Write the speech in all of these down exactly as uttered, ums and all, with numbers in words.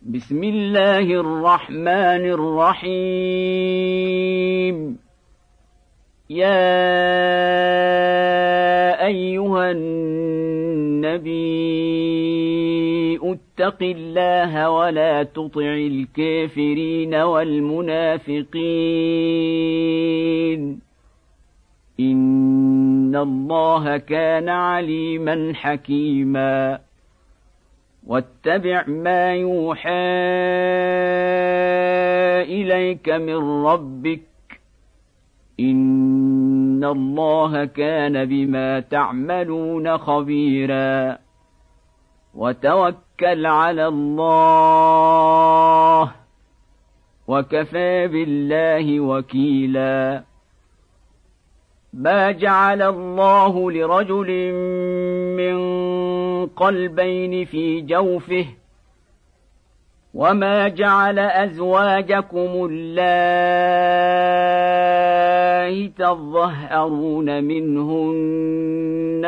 بسم الله الرحمن الرحيم. يا أيها النبي اتق الله ولا تطع الكافرين والمنافقين إن الله كان عليما حكيما. واتبع ما يوحى إليك من ربك إن الله كان بما تعملون خبيرا. وتوكل على الله وكفى بالله وكيلا. ما جعل الله لرجل من قلبين في جوفه وما جعل أزواجكم اللائي تظهرون منهن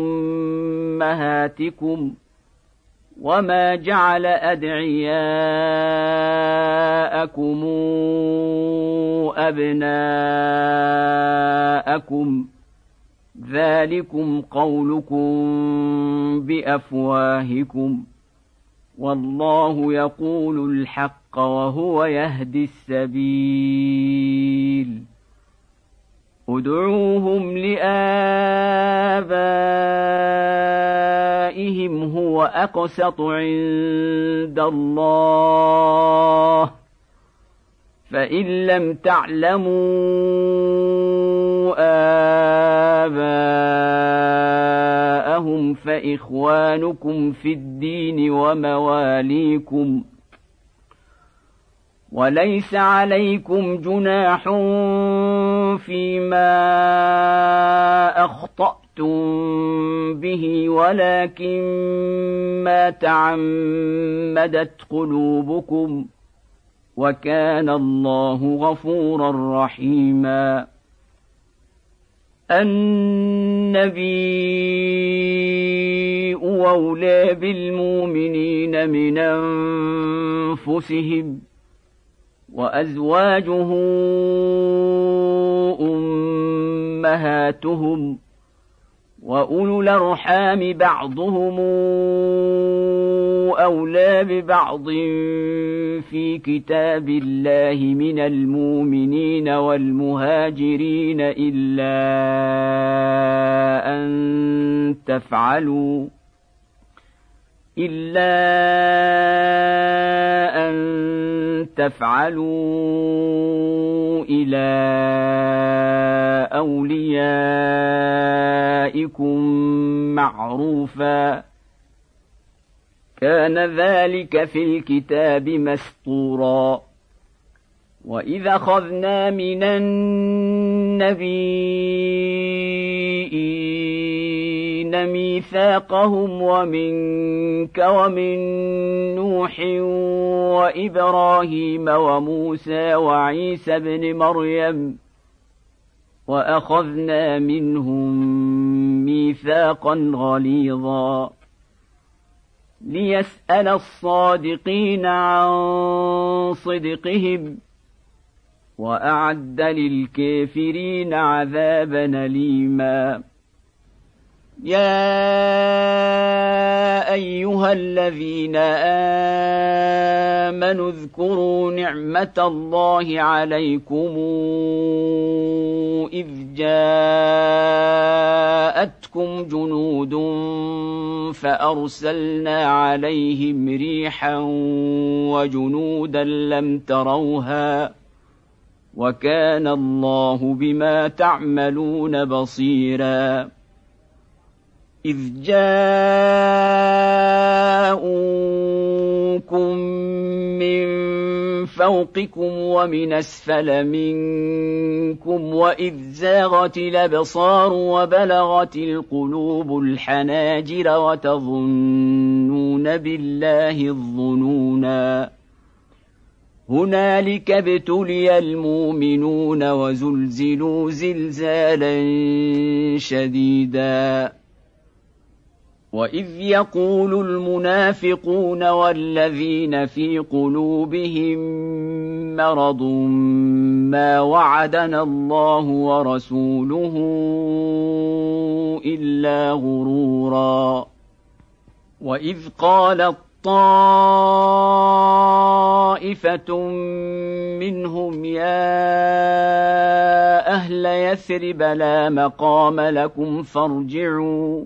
أمهاتكم وما جعل أدعياءكم أبناءكم ذلكم قولكم بأفواهكم والله يقول الحق وهو يهدي السبيل. ادعوهم لآبائهم هو أقسط عند الله فإن لم تعلموا آباءهم فإخوانكم في الدين ومواليكم وليس عليكم جناح فيما أخطأتم به ولكن ما تعمدت قلوبكم وكان الله غفورا رحيما. النبي أولى بالمؤمنين من أنفسهم وأزواجه أمهاتهم وأولو الأرحام بعضهم أولى ببعض في كتاب الله من المؤمنين والمهاجرين إلا أن تفعلوا إلا أن تفعلوا إلى أوليائكم معروفا كان ذلك في الكتاب مسطورا. وإذا أخذنا من النبيين ميثاقهم ومنك ومن نوح وإبراهيم وموسى وعيسى ابن مريم وأخذنا منهم ميثاقا غليظا ليسأل الصادقين عن صدقهم وأعد للكافرين عذابا أليما. يا أيها الذين آمنوا اذكروا نعمة الله عليكم إذ جاءتكم جنود فأرسلنا عليهم ريحا وجنودا لم تروها وكان الله بما تعملون بصيرا. إذ جاءوكم من فوقكم ومن أسفل منكم وإذ زاغت الأبصار وبلغت القلوب الحناجر وتظنون بالله الظنونا هنالك ابتلي المؤمنون وزلزلوا زلزالا شديدا وإذ يقول المنافقون والذين في قلوبهم مرض ما وعدنا الله ورسوله إلا غرورا وإذ قالت طائفة منهم يا أهل يثرب لا مقام لكم فارجعوا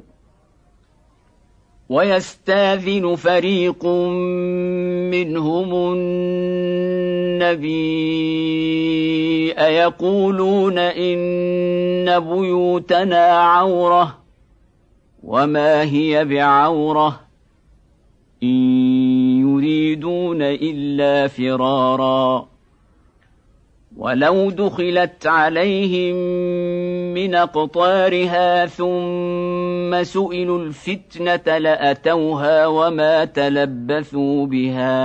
ويستاذن فريق منهم النبي أيقولون إن بيوتنا عورة وما هي بعورة إن يريدون إلا فرارا ولو دخلت عليهم من أقطارها ثم سئلوا الفتنة لأتوها وما تلبثوا بها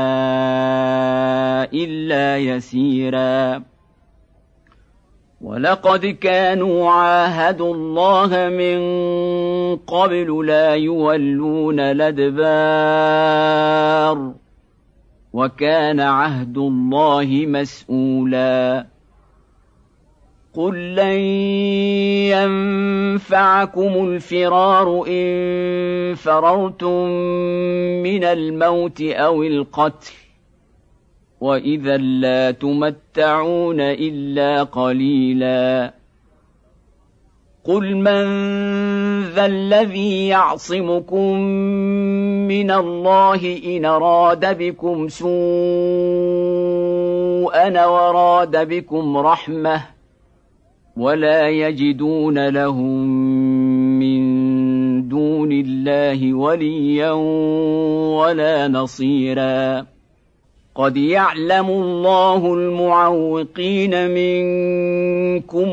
إلا يسيرا ولقد كانوا عاهدوا الله من قبل لا يولون الأدبار وكان عهد الله مسؤولا قل لن ينفعكم الفرار إن فررتم من الموت أو القتل وإذا لا تمتعون إلا قليلا قل من ذا الذي يعصمكم من الله إن أراد بكم سوءا وراد بكم رحمة ولا يجدون لهم من دون الله وليا ولا نصيرا قد يعلم الله المعوقين منكم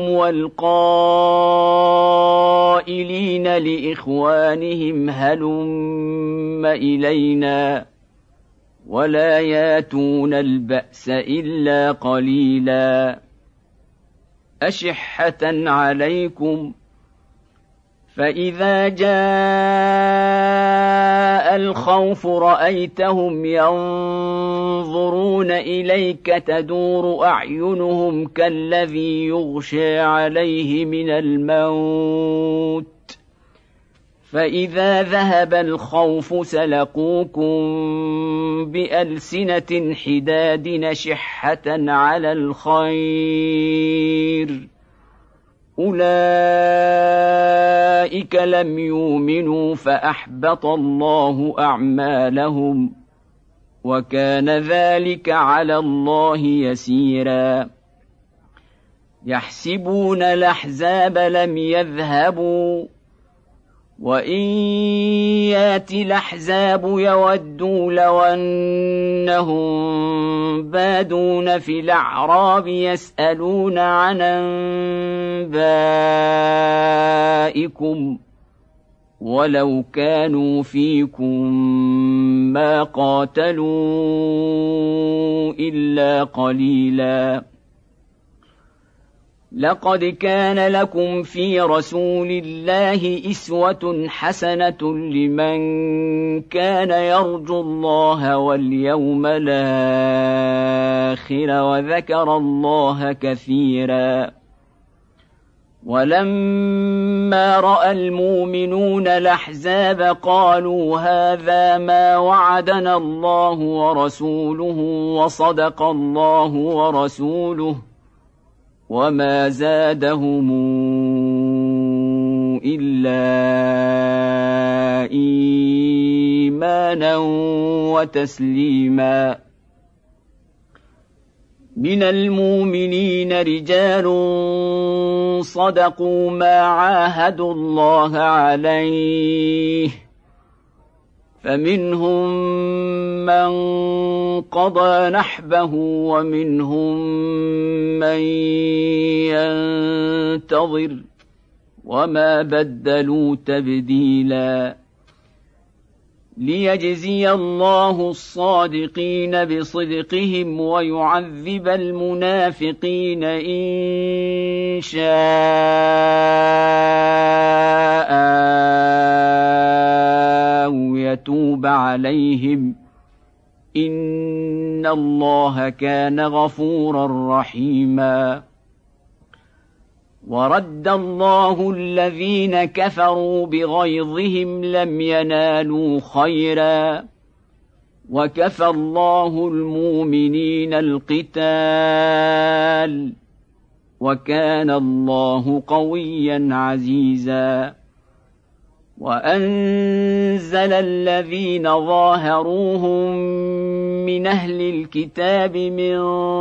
والقائلين لإخوانهم هلم إلينا ولا ياتون البأس إلا قليلا أشحة عليكم فإذا جاء الخوف رأيتهم ينظرون إليك تدور أعينهم كالذي يغشى عليه من الموت فإذا ذهب الخوف سلقوكم بألسنة حداد نشحة على الخير أولئك لم يؤمنوا فأحبط الله أعمالهم وكان ذلك على الله يسيرا يحسبون الأحزاب لم يذهبوا وإن يأتي الأحزاب يودوا لو أنهم بادون في الأعراب يسألون عن أنبائكم ولو كانوا فيكم ما قاتلوا إلا قليلا لقد كان لكم في رسول الله أسوة حسنة لمن كان يرجو الله واليوم الآخر وذكر الله كثيرا ولما رأى المؤمنون الأحزاب قالوا هذا ما وعدنا الله ورسوله وصدق الله ورسوله وما زادهم إلا إيمانا وتسليما من المؤمنين رجال صدقوا ما عاهدوا الله عليه فمنهم من قضى نحبه ومنهم من ينتظر وما بدلوا تبديلا ليجزي الله الصادقين بصدقهم ويعذب المنافقين إن شاء أو يتوب عليهم إن الله كان غفورا رحيما. ورد الله الذين كفروا بغيظهم لم ينالوا خيرا وكفى الله المؤمنين القتال وكان الله قويا عزيزا. وأنزل الذين ظاهروهم من أهل الكتاب من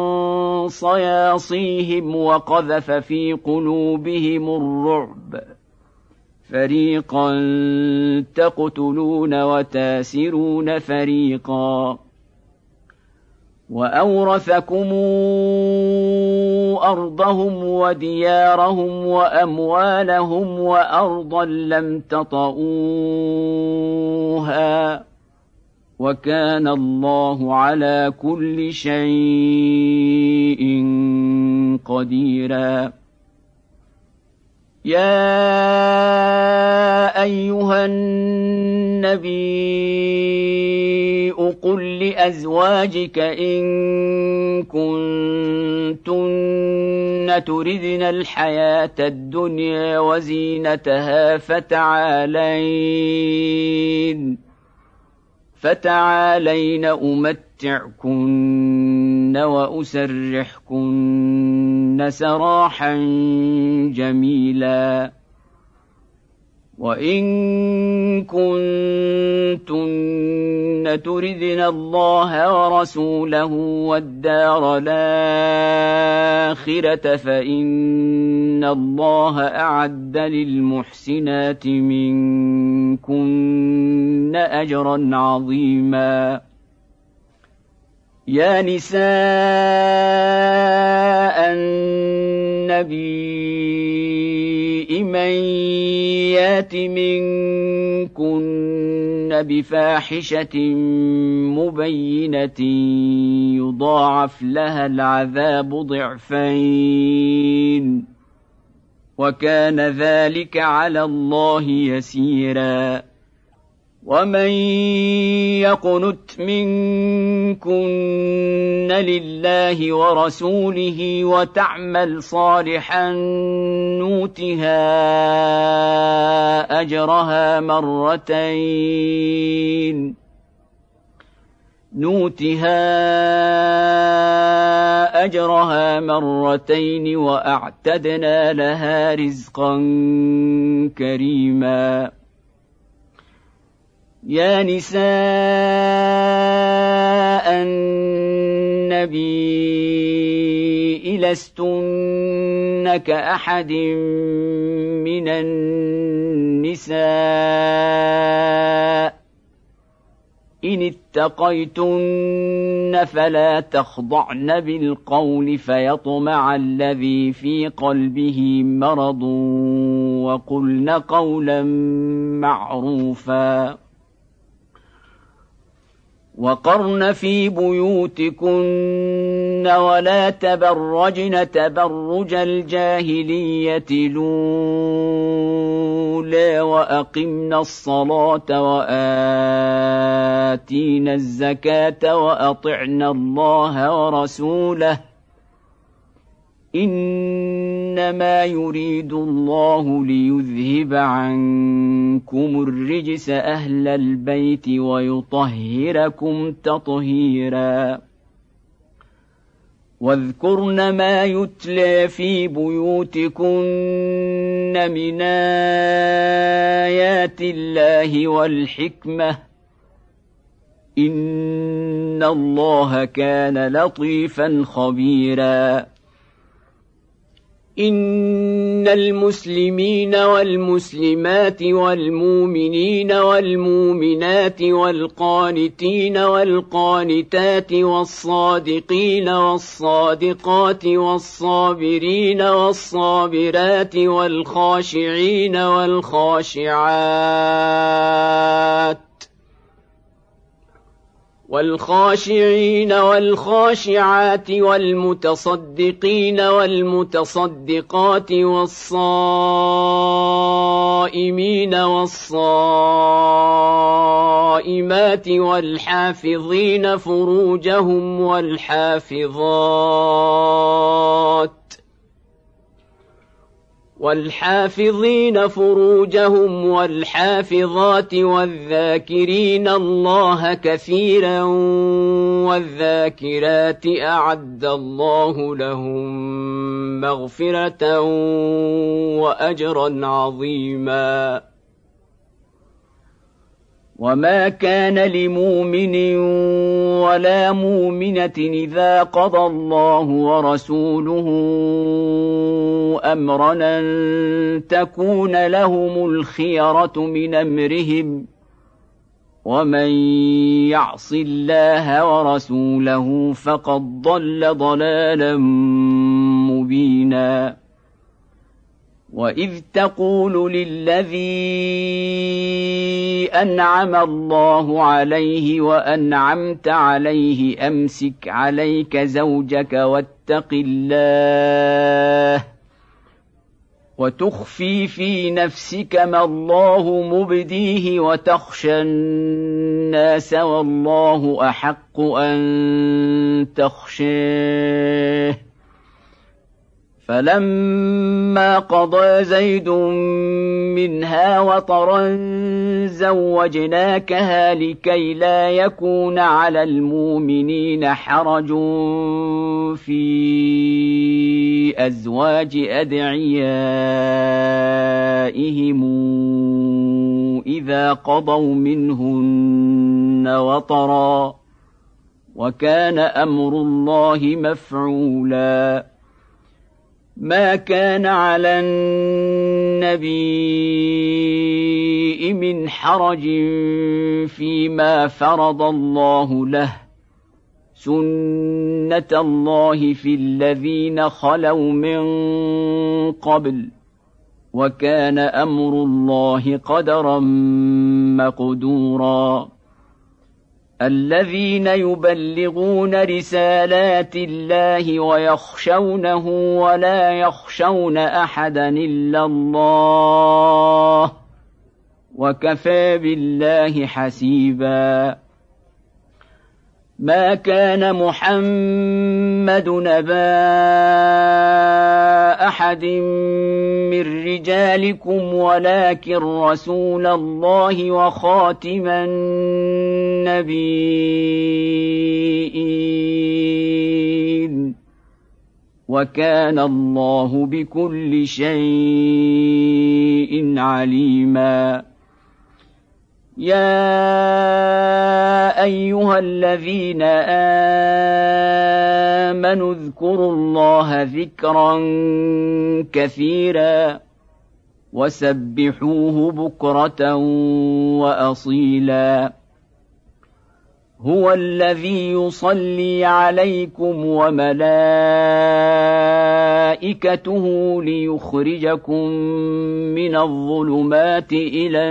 صياصيهم وقذف في قلوبهم الرعب فريقا تقتلون وتاسرون فريقا وأورثكم أرضهم وديارهم وأموالهم وأرضا لم تطئوها وكان الله على كل شيء قديرا. يا أيها النبي قل لأزواجك إن كنتن تردن الحياة الدنيا وزينتها فتعالين فتعالين أمتعكن وأسرحكن سراحا جميلا. وإن كنتن تردن الله ورسوله والدار الآخرة فإن الله أعد للمحسنات منكن أجرا عظيما. يا نساء النبي من يات منكن بفاحشة مبينة يضاعف لها العذاب ضعفين وكان ذلك على الله يسيرا. ومن يقنت منكن لله ورسوله وتعمل صالحا نؤتها أجرها مرتين نؤتها أجرها مرتين وأعتدنا لها رزقا كريما. يا نساء النبي لستن كأحد من النساء إن اتقيتن فلا تخضعن بالقول فيطمع الذي في قلبه مرض وقلن قولا معروفا. وقرن في بيوتكن ولا تبرجن تبرج الجاهلية الأولى وأقمن الصلاة وآتينا الزكاة وأطعنا الله ورسوله إنما يريد الله ليذهب عنكم الرجس أهل البيت ويطهركم تطهيرا. واذكرن ما يتلى في بيوتكن من آيات الله والحكمة إن الله كان لطيفا خبيرا. إن المسلمين والمسلمات والمؤمنين والمؤمنات والقانتين والقانتات والصادقين والصادقات والصابرين والصابرات والخاشعين والخاشعات والخاشعين والخاشعات والمتصدقين والمتصدقات والصائمين والصائمين والصائمات والحافظين فروجهم والحافظات والحافظين فروجهم والحافظات والذاكرين الله كثيرا والذاكرات أعد الله لهم مغفرة وأجرا عظيما. وما كان لمؤمن ولا مؤمنة إذا قضى الله ورسوله أمرا أن تكون لهم الخيرة من أمرهم ومن يعص الله ورسوله فقد ضل ضلالا مبينا. وإذ تقول للذي أنعم الله عليه وأنعمت عليه أمسك عليك زوجك واتق الله وتخفي في نفسك ما الله مبديه وتخشى الناس والله أحق أن تخشاه. فلما قضى زيد منها وطرا زوجناكها لكي لا يكون على المؤمنين حرج في أزواج أدعيائهم إذا قضوا منهن وطرا وكان أمر الله مفعولا. ما كان على النبي من حرج فيما فرض الله له سنة الله في الذين خلوا من قبل وكان أمر الله قدرا مقدورا. الذين يبلغون رسالات الله ويخشونه ولا يخشون أحدا إلا الله وكفى بالله حسيبا. ما كان محمد نبا أحد من رجالكم ولكن رسول الله وخاتم النبيين وكان الله بكل شيء عليما. يا أيها الذين آمنوا اذكروا الله ذكرا كثيرا وسبحوه بكرة وأصيلا. هو الذي يصلي عليكم وملائكته ليخرجكم من الظلمات إلى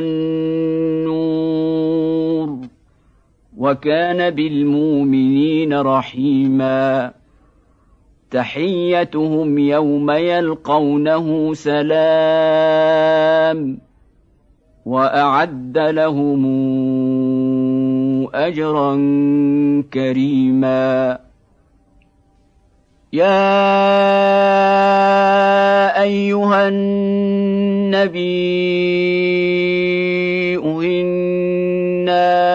النور وكان بالمؤمنين رحيما. تحيتهم يوم يلقونه سلام وأعد لهم أجرا كريما. يا أيها النبي إنا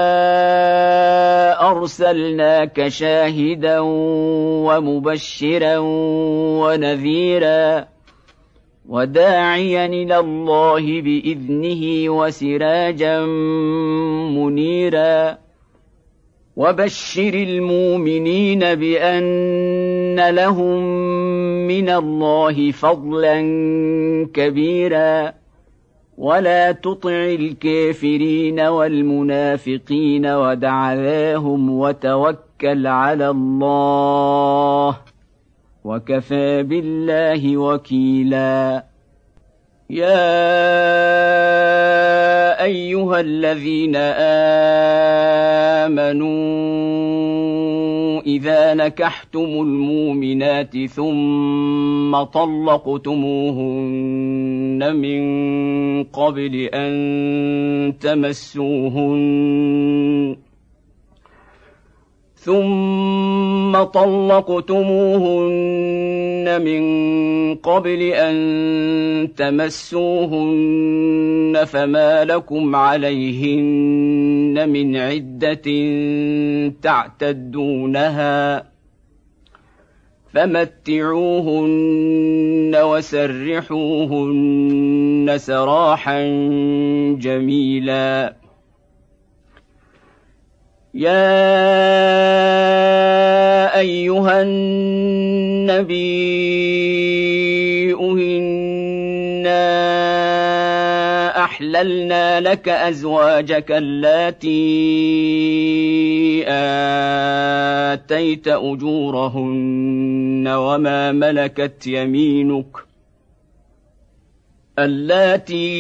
أرسلناك شاهدا ومبشرا ونذيرا وداعيا إلى الله بإذنه وسراجا منيرا. وبشر المؤمنين بأن لهم من الله فضلا كبيرا ولا تطع الكافرين والمنافقين ودع ذاهم وتوكل على الله وكفى بالله وكيلا. يا أيها الذين آمنوا إذا نكحتم المؤمنات ثم طلقتموهن من قبل أن تمسوهن ثم طلقتموهن من قبل أن تمسوهن فما لكم عليهن من عدة تعتدونها فمتعوهن وسرحوهن سراحا جميلا. يا أيها النبي إنا أحللنا لك أزواجك اللاتي آتيت أجورهن وما ملكت يمينك اللاتي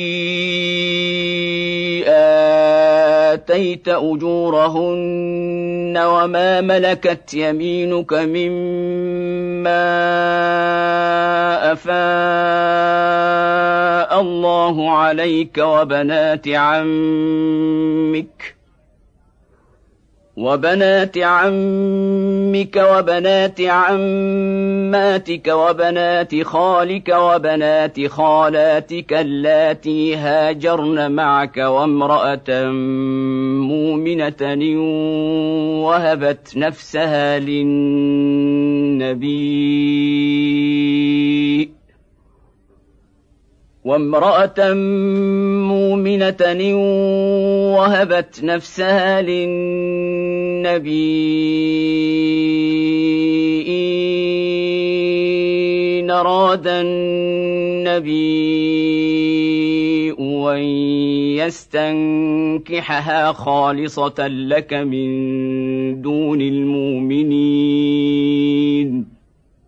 آتيت أجورهن وما ملكت يمينك مما أفاء الله عليك وبنات عمك وبنات عمك وبنات عماتك وبنات خالك وبنات خالاتك اللاتي هاجرن معك وامرأة مؤمنة وهبت نفسها للنبي وامرأة مؤمنة وهبت نفسها للنبي إن أراد النبي أن يستنكحها خالصة لك من دون المؤمنين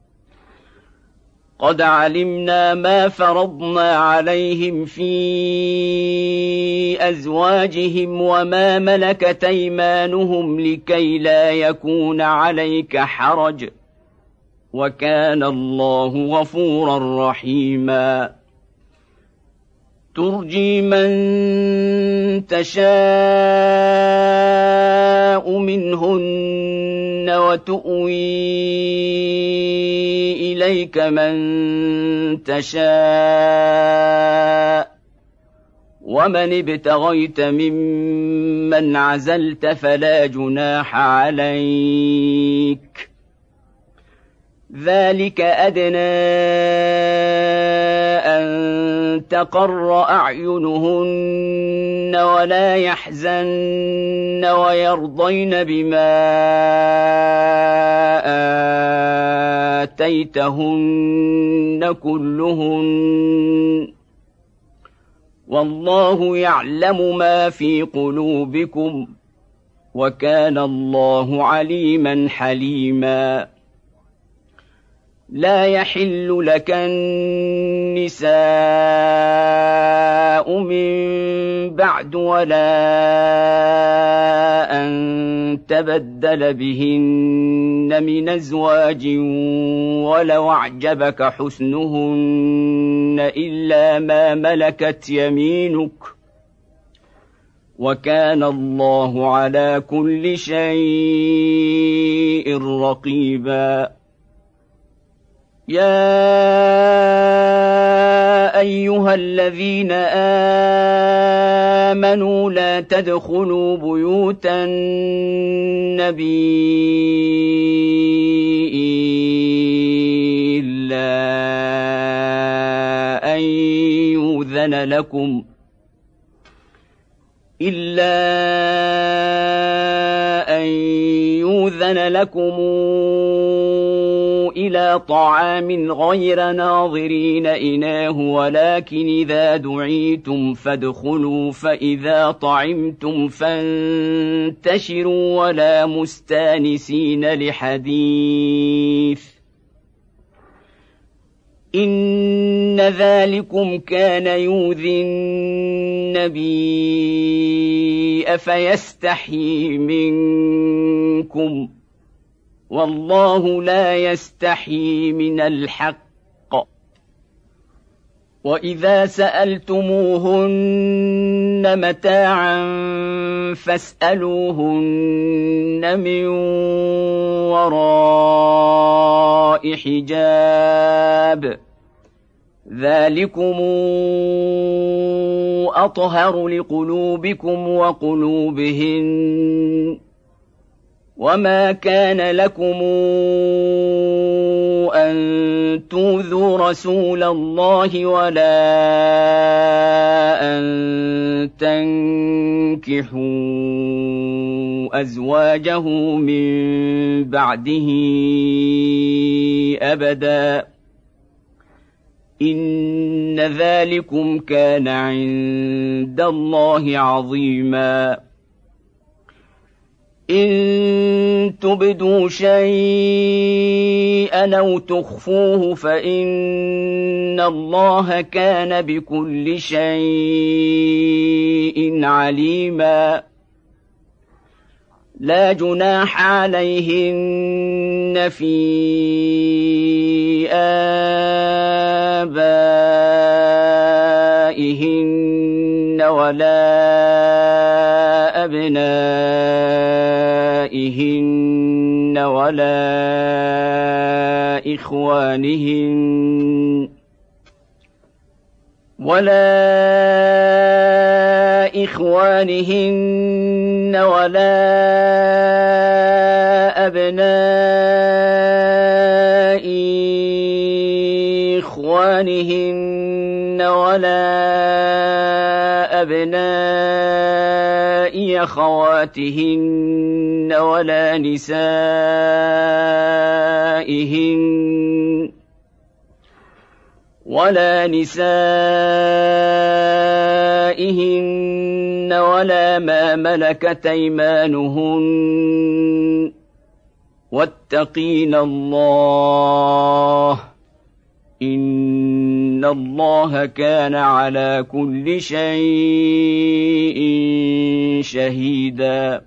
قد علمنا ما فرضنا عليهم في أزواجهم وما ملكت أيمانهم لكي لا يكون عليك حرج وكان الله غفورا رحيما. ترجي من تشاء منهن وتؤوي إليك من تشاء ومن ابتغيت ممن عزلت فلا جناح عليك ذلك أدنى أن تقر أعينهن ولا يحزن ويرضين بما آتيتهن كلهن والله يعلم ما في قلوبكم وكان الله عليما حليما. لا يحل لك النساء من بعد ولا أن تبدل بهن من أزواج ولو أعجبك حسنهن إلا ما ملكت يمينك وكان الله على كل شيء رقيبا. يا أيها الذين آمنوا لا تدخلوا بيوت النبي إلا أن يؤذن لكم إلا أن يؤذن لكم إلى طعام غير ناظرين إناه ولكن إذا دعيتم فادخلوا فإذا طعمتم فانتشروا ولا مستانسين لحديث إن ذلكم كان يؤذي النبي فيستحيي منكم والله لا يستحيي من الحق. وإذا سألتموهن متاعا فاسألوهن من وراء حجاب ذلكم أطهر لقلوبكم وقلوبهن. وما كان لكم أن تؤذوا رسول الله ولا أن تنكحوا أزواجه من بعده أبدا إن ذلكم كان عند الله عظيما. إن تبدوا شيئا أو تخفوه فإن الله كان بكل شيء عليما. لا جناح عليهن في آبائهن ولا أبنائهن ولا إخوانهن ولا إخوانهن ولا أبناء إخوانهن ولا أبناء أخواتهن ولا نسائهن ولا نسائهن ولا ما ملكت أيمانهن واتقين الله إن الله كان على كل شيء شهيدا.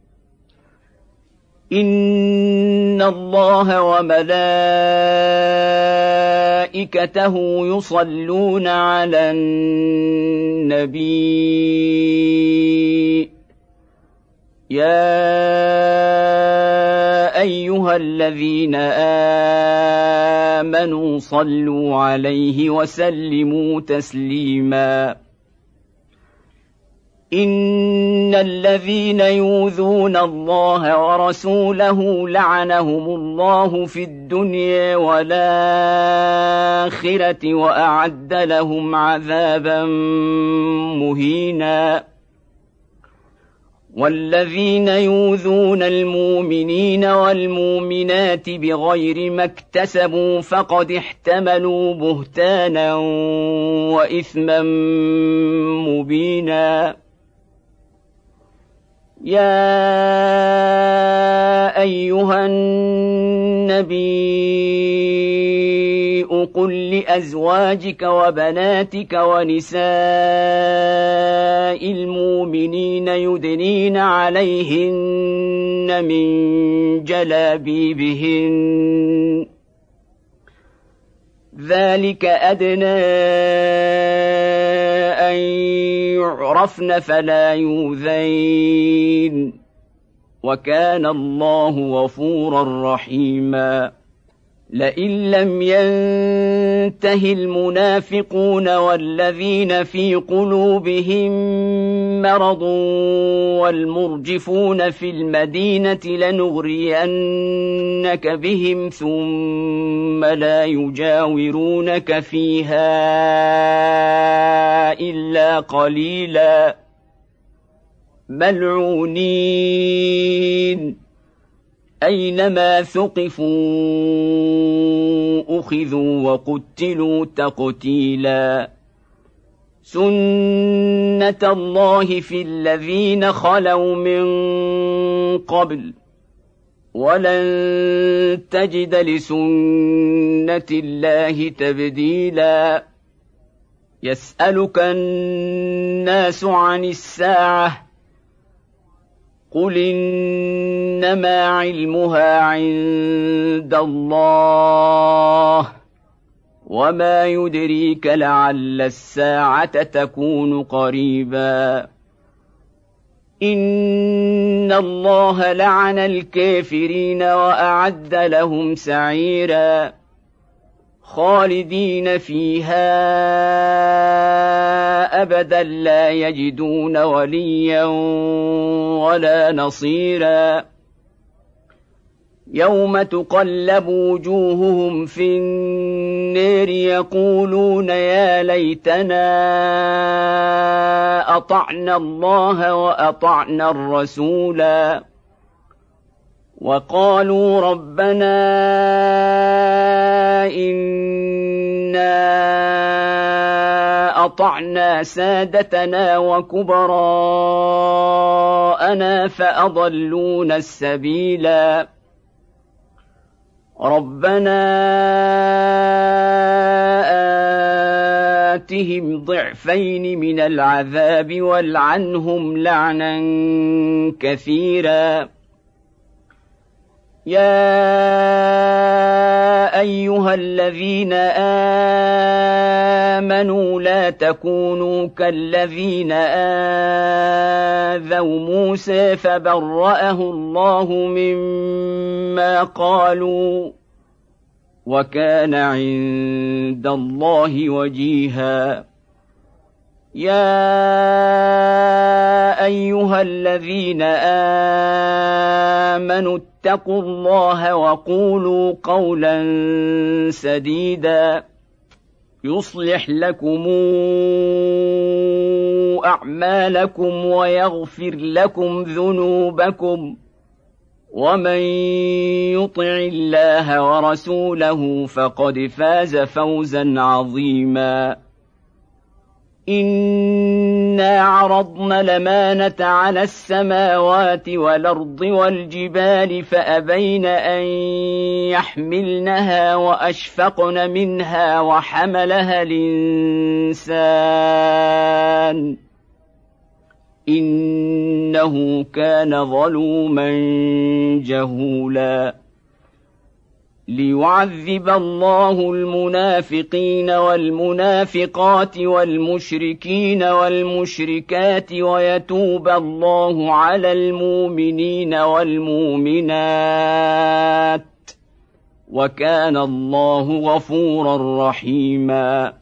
إن الله وملائكته يصلون على النبي يا أيها الذين آمنوا صلوا عليه وسلموا تسليما. إن الذين يؤذون الله ورسوله لعنهم الله في الدنيا والآخرة وأعد لهم عذابا مهينا. والذين يؤذون المؤمنين والمؤمنات بغير ما اكتسبوا فقد احتملوا بهتانا وإثما مبينا. يا أيها النبي قل لأزواجك وبناتك ونساء المؤمنين يدنين عليهن من جلابيبهن ذلك أدنى أن يعرفن فلا يؤذين وكان الله غفورا رحيما. لئن لم ينته المنافقون والذين في قلوبهم مرض والمرجفون في المدينة لنغرينك بهم ثم لا يجاورونك فيها إلا قليلا ملعونين أينما ثقفوا أخذوا وقتلوا تقتيلا. سنة الله في الذين خلوا من قبل ولن تجد لسنة الله تبديلا. يسألك الناس عن الساعة قل إنما علمها عند الله وما يدريك لعل الساعة تكون قريبا إن الله لعن الكافرين وأعد لهم سعيرا خالدين فيها أبدا لا يجدون وليا ولا نصيرا يوم تقلب وجوههم في النار يقولون يا ليتنا أطعنا الله وأطعنا الرسولا وقالوا ربنا إنا أطعنا سادتنا وكبراءنا فأضلونا السبيلا ربنا آتهم ضعفين من العذاب والعنهم لعنا كثيرا يا أيها الذين آمنوا لا تكونوا كالذين آذوا موسى فبرأه الله مما قالوا وكان عند الله وجيها يا أيها الذين آمنوا اتقوا الله وقولوا قولا سديدا يصلح لكم أعمالكم ويغفر لكم ذنوبكم ومن يطع الله ورسوله فقد فاز فوزا عظيما إنا عرضنا الأمانة على السماوات والأرض والجبال فأبين أن يحملنها وأشفقن منها وحملها الإنسان إنه كان ظلوما جهولا ليعذب الله المنافقين والمنافقات والمشركين والمشركات ويتوب الله على المؤمنين والمؤمنات وكان الله غفورا رحيما